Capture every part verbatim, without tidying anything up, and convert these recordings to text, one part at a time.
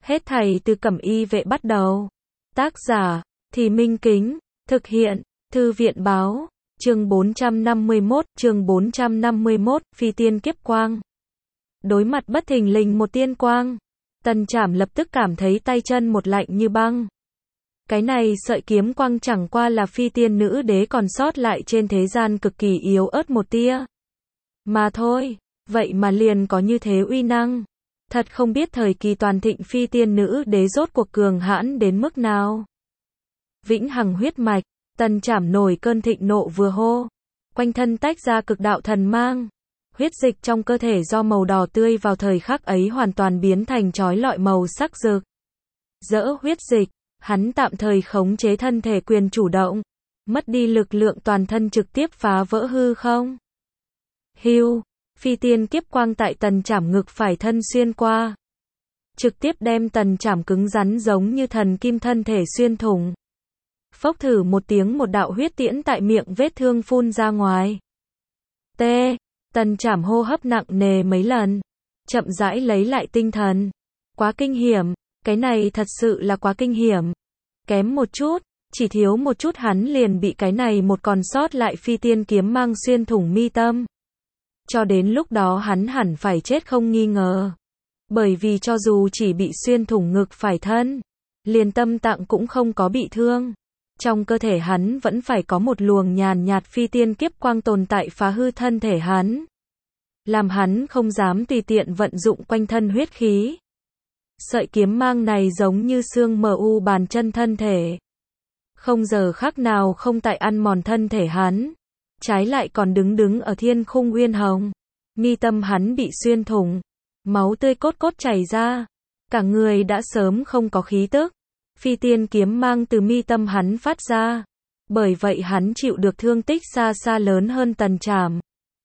Hết thảy từ Cẩm Y Vệ bắt đầu. Tác giả, Thì Minh Kính, thực hiện, Thư viện Báo, chương bốn trăm năm mươi mốt, chương bốn trăm năm mươi mốt, phi tiên kiếp quang. Đối mặt bất thình lình một tiên quang, Tần Trảm lập tức cảm thấy tay chân một lạnh như băng. Cái này sợi kiếm quang chẳng qua là phi tiên nữ đế còn sót lại trên thế gian cực kỳ yếu ớt một tia mà thôi, vậy mà liền có như thế uy năng. Thật không biết thời kỳ toàn thịnh phi tiên nữ đế rốt cuộc cường hãn đến mức nào. Vĩnh hằng huyết mạch, Tần Trảm nổi cơn thịnh nộ vừa hô, quanh thân tách ra cực đạo thần mang. Huyết dịch trong cơ thể do màu đỏ tươi vào thời khắc ấy hoàn toàn biến thành chói lọi màu sắc rực rỡ huyết dịch, hắn tạm thời khống chế thân thể quyền chủ động, mất đi lực lượng toàn thân trực tiếp phá vỡ hư không. Hưu, phi tiên kiếp quang tại Tần Trảm ngực phải thân xuyên qua, trực tiếp đem Tần Trảm cứng rắn giống như thần kim thân thể xuyên thủng. Phốc thử một tiếng, một đạo huyết tiễn tại miệng vết thương phun ra ngoài. T. Tần Trảm hô hấp nặng nề mấy lần, chậm rãi lấy lại tinh thần. Quá kinh hiểm, cái này thật sự là quá kinh hiểm. Kém một chút, chỉ thiếu một chút hắn liền bị cái này một còn sót lại phi tiên kiếm mang xuyên thủng mi tâm. Cho đến lúc đó hắn hẳn phải chết không nghi ngờ. Bởi vì cho dù chỉ bị xuyên thủng ngực phải thân, liền tâm tạng cũng không có bị thương. Trong cơ thể hắn vẫn phải có một luồng nhàn nhạt phi tiên kiếp quang tồn tại phá hư thân thể hắn, làm hắn không dám tùy tiện vận dụng quanh thân huyết khí. Sợi kiếm mang này giống như xương mờ u bàn chân thân thể, không giờ khắc nào không tại ăn mòn thân thể hắn, trái lại còn đứng đứng ở thiên khung uyên hồng. Mi tâm hắn bị xuyên thủng, máu tươi cốt cốt chảy ra, cả người đã sớm không có khí tức. Phi tiên kiếm mang từ mi tâm hắn phát ra, bởi vậy hắn chịu được thương tích xa xa lớn hơn Tần Trảm.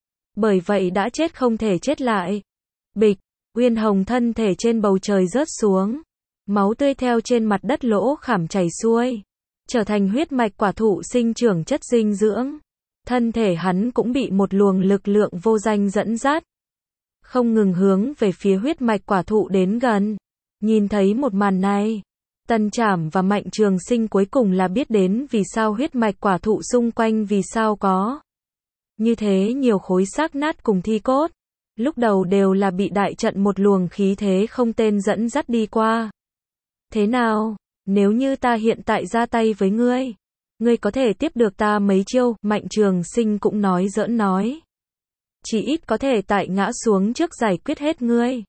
Bởi vậy đã chết không thể chết lại. Bịch, uyên hồng thân thể trên bầu trời rớt xuống, máu tươi theo trên mặt đất lỗ khảm chảy xuôi, trở thành huyết mạch quả thụ sinh trưởng chất dinh dưỡng. Thân thể hắn cũng bị một luồng lực lượng vô danh dẫn dắt, không ngừng hướng về phía huyết mạch quả thụ đến gần. Nhìn thấy một màn này, Tần Trảm và Mạnh Trường Sinh cuối cùng là biết đến vì sao huyết mạch quả thụ xung quanh vì sao có như thế nhiều khối xác nát cùng thi cốt. Lúc đầu đều là bị đại trận một luồng khí thế không tên dẫn dắt đi qua. Thế nào, nếu như ta hiện tại ra tay với ngươi, ngươi có thể tiếp được ta mấy chiêu? Mạnh Trường Sinh cũng nói giỡn nói. Chỉ ít có thể tại ngã xuống trước giải quyết hết ngươi.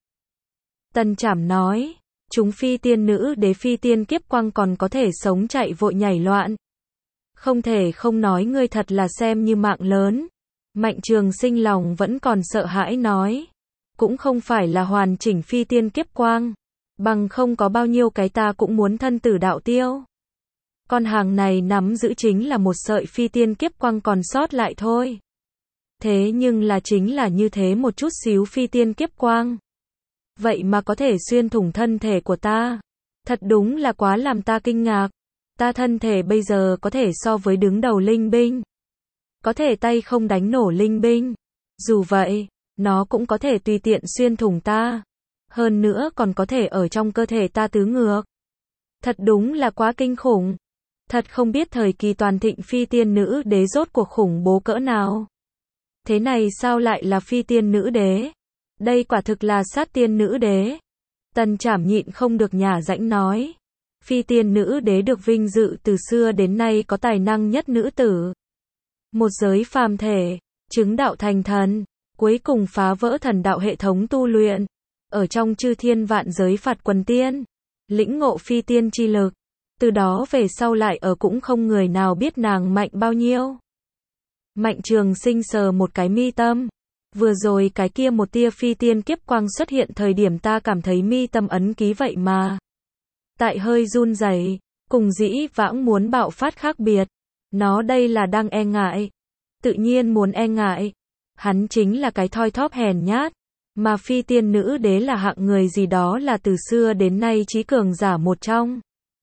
Tần Trảm nói. Chúng phi tiên nữ đế phi tiên kiếp quang còn có thể sống chạy vội nhảy loạn. Không thể không nói ngươi thật là xem như mạng lớn. Mạnh Trường Sinh lòng vẫn còn sợ hãi nói. Cũng không phải là hoàn chỉnh phi tiên kiếp quang. Bằng không có bao nhiêu cái ta cũng muốn thân tử đạo tiêu. Con hàng này nắm giữ chính là một sợi phi tiên kiếp quang còn sót lại thôi. Thế nhưng là chính là như thế một chút xíu phi tiên kiếp quang, vậy mà có thể xuyên thủng thân thể của ta. Thật đúng là quá làm ta kinh ngạc. Ta thân thể bây giờ có thể so với đứng đầu linh binh, có thể tay không đánh nổ linh binh. Dù vậy, nó cũng có thể tùy tiện xuyên thủng ta. Hơn nữa còn có thể ở trong cơ thể ta tứ ngược. Thật đúng là quá kinh khủng. Thật không biết thời kỳ toàn thịnh phi tiên nữ đế rốt cuộc khủng bố cỡ nào. Thế này sao lại là phi tiên nữ đế? Đây quả thực là sát tiên nữ đế. Tần Trảm nhịn không được nhả rãnh nói. Phi tiên nữ đế được vinh dự từ xưa đến nay có tài năng nhất nữ tử. Một giới phàm thể, chứng đạo thành thần, cuối cùng phá vỡ thần đạo hệ thống tu luyện. Ở trong chư thiên vạn giới phạt quần tiên, lĩnh ngộ phi tiên chi lực. Từ đó về sau lại ở cũng không người nào biết nàng mạnh bao nhiêu. Mạnh Trường Sinh sờ một cái mi tâm. Vừa rồi cái kia một tia phi tiên kiếp quang xuất hiện thời điểm ta cảm thấy mi tâm ấn ký vậy mà tại hơi run rẩy, cùng dĩ vãng muốn bạo phát khác biệt. Nó đây là đang e ngại. Tự nhiên muốn e ngại. Hắn chính là cái thoi thóp hèn nhát. Mà phi tiên nữ đế là hạng người gì đó là từ xưa đến nay chí cường giả một trong.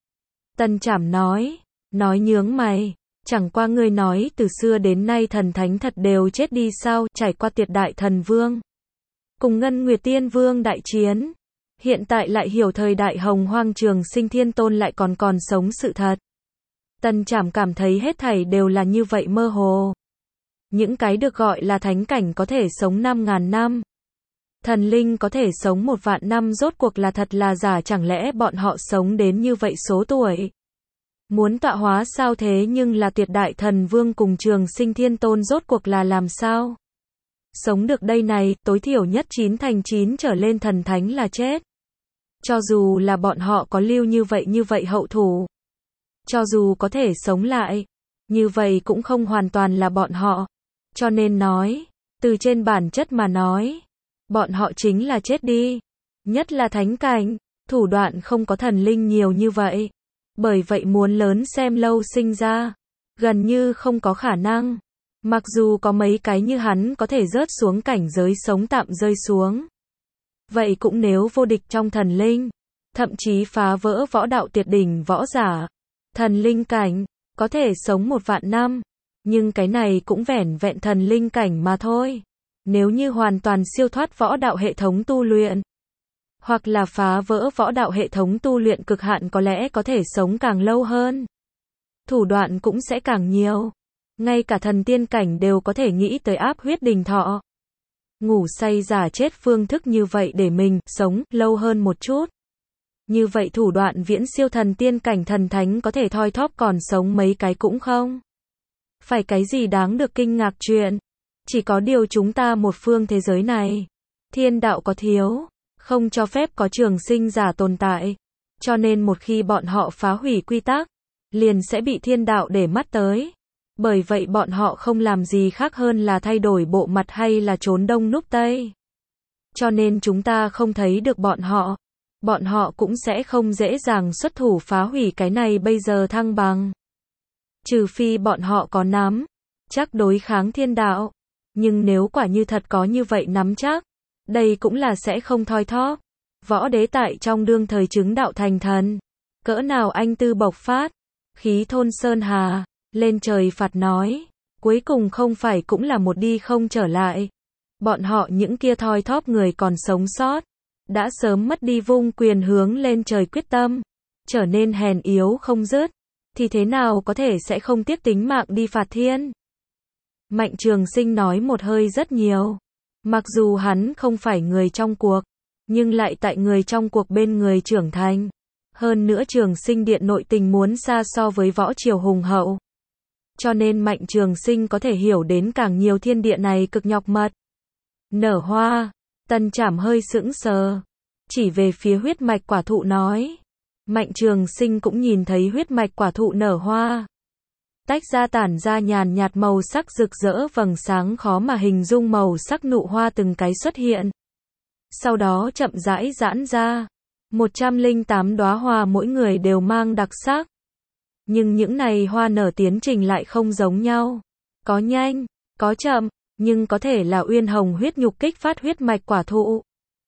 Tần Trảm nói. Nói nhướng mày. Chẳng qua ngươi nói từ xưa đến nay thần thánh thật đều chết đi sao? Trải qua tuyệt đại thần vương cùng Ngân Nguyệt Tiên Vương đại chiến, hiện tại lại hiểu thời đại hồng hoang Trường Sinh Thiên Tôn lại còn còn sống sự thật. Tần Trảm cảm thấy hết thảy đều là như vậy mơ hồ. Những cái được gọi là thánh cảnh có thể sống năm ngàn năm. Thần linh có thể sống một vạn năm rốt cuộc là thật là giả, chẳng lẽ bọn họ sống đến như vậy số tuổi. Muốn tọa hóa sao thế, nhưng là tuyệt đại thần vương cùng Trường Sinh Thiên Tôn rốt cuộc là làm sao? Sống được đây này, tối thiểu nhất chín thành chín trở lên thần thánh là chết. Cho dù là bọn họ có lưu như vậy như vậy hậu thủ. Cho dù có thể sống lại. Như vậy cũng không hoàn toàn là bọn họ. Cho nên nói, từ trên bản chất mà nói, bọn họ chính là chết đi. Nhất là thánh cảnh, thủ đoạn không có thần linh nhiều như vậy. Bởi vậy muốn lớn xem lâu sinh ra, gần như không có khả năng. Mặc dù có mấy cái như hắn có thể rớt xuống cảnh giới sống tạm rơi xuống. Vậy cũng nếu vô địch trong thần linh, thậm chí phá vỡ võ đạo tuyệt đỉnh võ giả. Thần linh cảnh, có thể sống một vạn năm. Nhưng cái này cũng vẻn vẹn thần linh cảnh mà thôi. Nếu như hoàn toàn siêu thoát võ đạo hệ thống tu luyện, hoặc là phá vỡ võ đạo hệ thống tu luyện cực hạn, có lẽ có thể sống càng lâu hơn. Thủ đoạn cũng sẽ càng nhiều. Ngay cả thần tiên cảnh đều có thể nghĩ tới áp huyết đình thọ. Ngủ say giả chết phương thức như vậy để mình sống lâu hơn một chút. Như vậy thủ đoạn viễn siêu thần tiên cảnh thần thánh có thể thoi thóp còn sống mấy cái cũng không. Phải cái gì đáng được kinh ngạc chuyện. Chỉ có điều chúng ta một phương thế giới này. Thiên đạo có thiếu. Không cho phép có trường sinh giả tồn tại. Cho nên một khi bọn họ phá hủy quy tắc, liền sẽ bị thiên đạo để mắt tới. Bởi vậy bọn họ không làm gì khác hơn là thay đổi bộ mặt hay là trốn đông núp tây. Cho nên chúng ta không thấy được bọn họ. Bọn họ cũng sẽ không dễ dàng xuất thủ phá hủy cái này bây giờ thăng bằng. Trừ phi bọn họ có nắm chắc đối kháng thiên đạo. Nhưng nếu quả như thật có như vậy nắm chắc, đây cũng là sẽ không thoi thóp. Võ đế tại trong đương thời chứng đạo thành thần. Cỡ nào anh tư bộc phát, khí thôn sơn hà, lên trời phạt nói. Cuối cùng không phải cũng là một đi không trở lại. Bọn họ những kia thoi thóp người còn sống sót, đã sớm mất đi vung quyền hướng lên trời quyết tâm. Trở nên hèn yếu không dứt. Thì thế nào có thể sẽ không tiếc tính mạng đi phạt thiên. Mạnh Trường Sinh nói một hơi rất nhiều. Mặc dù hắn không phải người trong cuộc, nhưng lại tại người trong cuộc bên người trưởng thành. Hơn nữa Trường Sinh Điện nội tình muốn xa so với võ triều hùng hậu. Cho nên Mạnh Trường Sinh có thể hiểu đến càng nhiều thiên địa này cực nhọc mật. Nở hoa, Tần Trảm hơi sững sờ. Chỉ về phía huyết mạch quả thụ nói. Mạnh Trường Sinh cũng nhìn thấy huyết mạch quả thụ nở hoa. Tách ra tản ra nhàn nhạt màu sắc rực rỡ vầng sáng khó mà hình dung màu sắc nụ hoa từng cái xuất hiện. Sau đó chậm rãi giãn ra. một trăm lẻ tám đóa hoa mỗi người đều mang đặc sắc. Nhưng những này hoa nở tiến trình lại không giống nhau. Có nhanh, có chậm, nhưng có thể là uyên hồng huyết nhục kích phát huyết mạch quả thụ.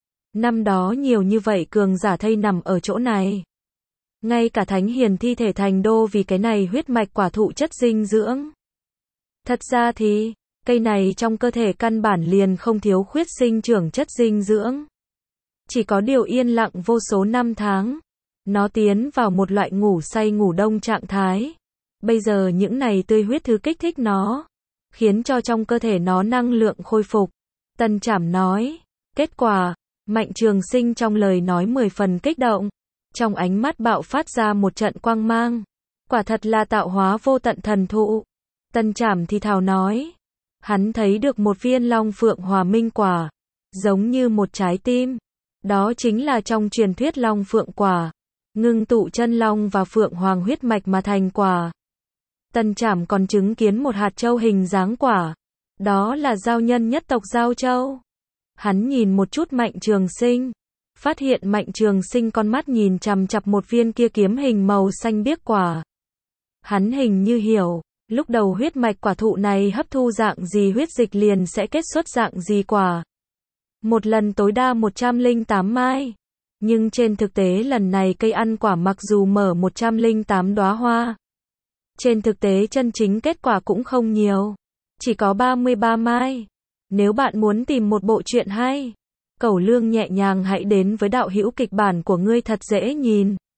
Năm đó nhiều như vậy cường giả thây nằm ở chỗ này. Ngay cả thánh hiền thi thể thành đô vì cái này huyết mạch quả thụ chất dinh dưỡng. Thật ra thì, cây này trong cơ thể căn bản liền không thiếu khuyết sinh trưởng chất dinh dưỡng. Chỉ có điều yên lặng vô số năm tháng. Nó tiến vào một loại ngủ say ngủ đông trạng thái. Bây giờ những này tươi huyết thứ kích thích nó. Khiến cho trong cơ thể nó năng lượng khôi phục. Tần Trảm nói. Kết quả, Mạnh Trường Sinh trong lời nói mười phần kích động. Trong ánh mắt bạo phát ra một trận quang mang. Quả thật là tạo hóa vô tận thần thụ. Tần Trảm thì thào nói. Hắn thấy được một viên long phượng hòa minh quả. Giống như một trái tim. Đó chính là trong truyền thuyết long phượng quả. Ngưng tụ chân long và phượng hoàng huyết mạch mà thành quả. Tần Trảm còn chứng kiến một hạt châu hình dáng quả. Đó là giao nhân nhất tộc Giao Châu. Hắn nhìn một chút Mạnh Trường Sinh. Phát hiện Mạnh Trường Sinh con mắt nhìn chằm chằm một viên kia kiếm hình màu xanh biếc quả. Hắn hình như hiểu, lúc đầu huyết mạch quả thụ này hấp thu dạng gì huyết dịch liền sẽ kết xuất dạng gì quả. Một lần tối đa một trăm lẻ tám mai. Nhưng trên thực tế lần này cây ăn quả mặc dù mở một trăm lẻ tám đóa hoa. Trên thực tế chân chính kết quả cũng không nhiều. Chỉ có ba mươi ba mai. Nếu bạn muốn tìm một bộ truyện hay, Cẩu Lương nhẹ nhàng hãy đến với đạo hữu kịch bản của ngươi thật dễ nhìn.